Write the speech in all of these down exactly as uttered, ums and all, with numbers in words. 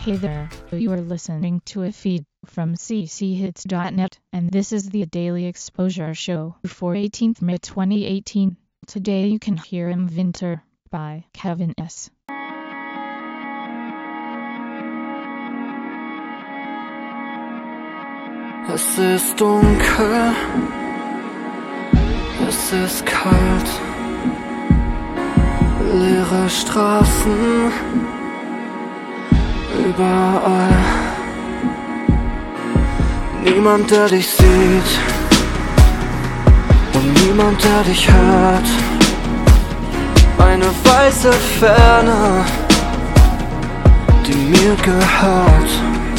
Hey there, you are listening to a feed from c c hits dot net, and this is the Daily Exposure Show for eighteenth May twenty eighteen. Today you can hear Im Winter by Kevin S. Es ist dunkel, es ist kalt, leere Straßen, überall. Niemand, der dich sieht und niemand, der dich hört. Eine weiße Ferne, die mir gehört.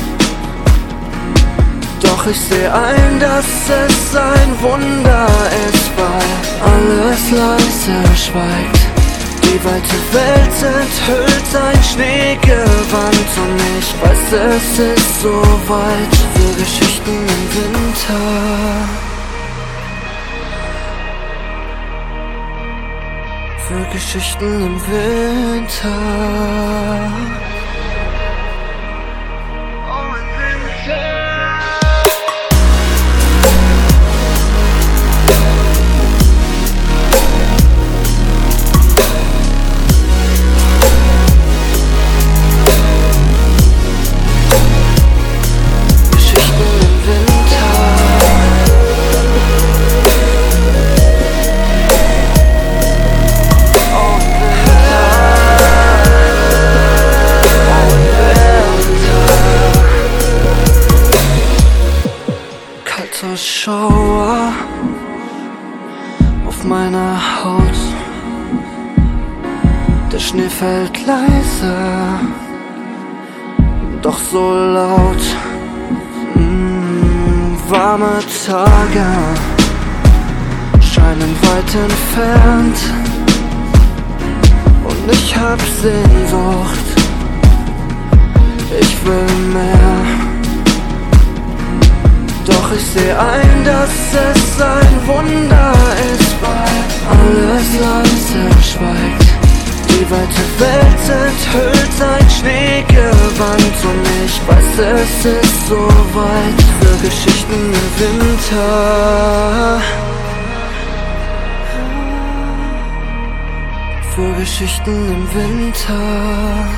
Doch ich seh ein, dass es ein Wunder ist, weil alles leise schweigt. Die weite Welt enthüllt ein Schneegewand und ich weiß, es ist so weit für Geschichten im Winter. Für Geschichten im Winter. Schauer auf meiner Haut, der Schnee fällt leise, doch so laut. mm, Warme Tage scheinen weit entfernt und ich hab Sehnsucht, ich will mehr. Doch ich seh ein, dass es ein Wunder ist, weil alles leise schweigt. Die weite Welt enthüllt ein Schneegewand und ich weiß, es ist so weit für Geschichten im Winter. Für Geschichten im Winter.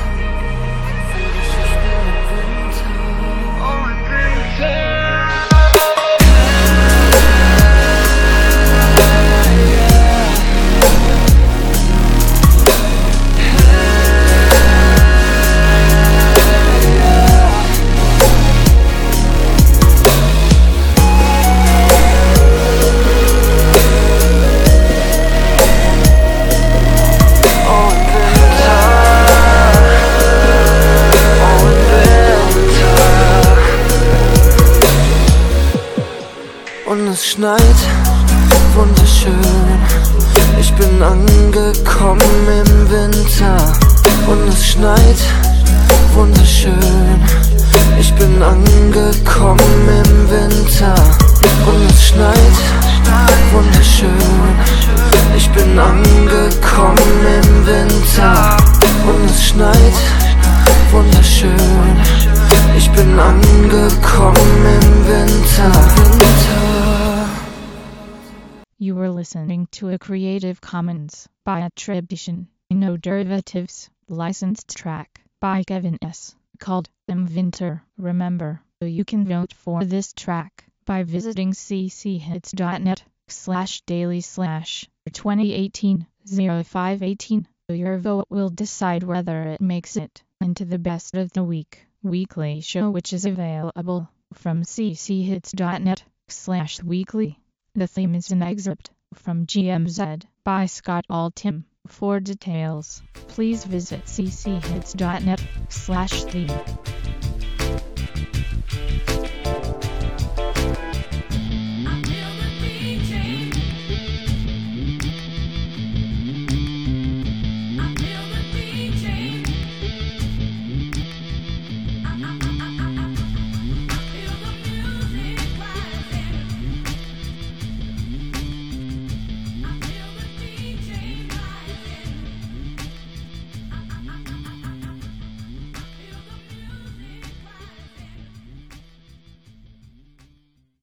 Und es schneit, wunderschön. Ich bin angekommen im Winter. Und es schneit, wunderschön. Ich bin angekommen im Winter. Und es schneit, wunderschön. Ich bin angekommen im Winter. Und es schneit, wunderschön. Ich bin angekommen im Winter. Winter. You were listening to a Creative Commons by attribution, no derivatives, licensed track by Kevin S. called Im Winter. Remember, you can vote for this track by visiting c c hits dot net slash daily slash twenty eighteen oh five eighteen. Your vote will decide whether it makes it into the best of the week weekly show, which is available from c c hits dot net slash weekly. The theme is an excerpt from G M Z by Scott Altham. For details, please visit c c hits dot net slash theme.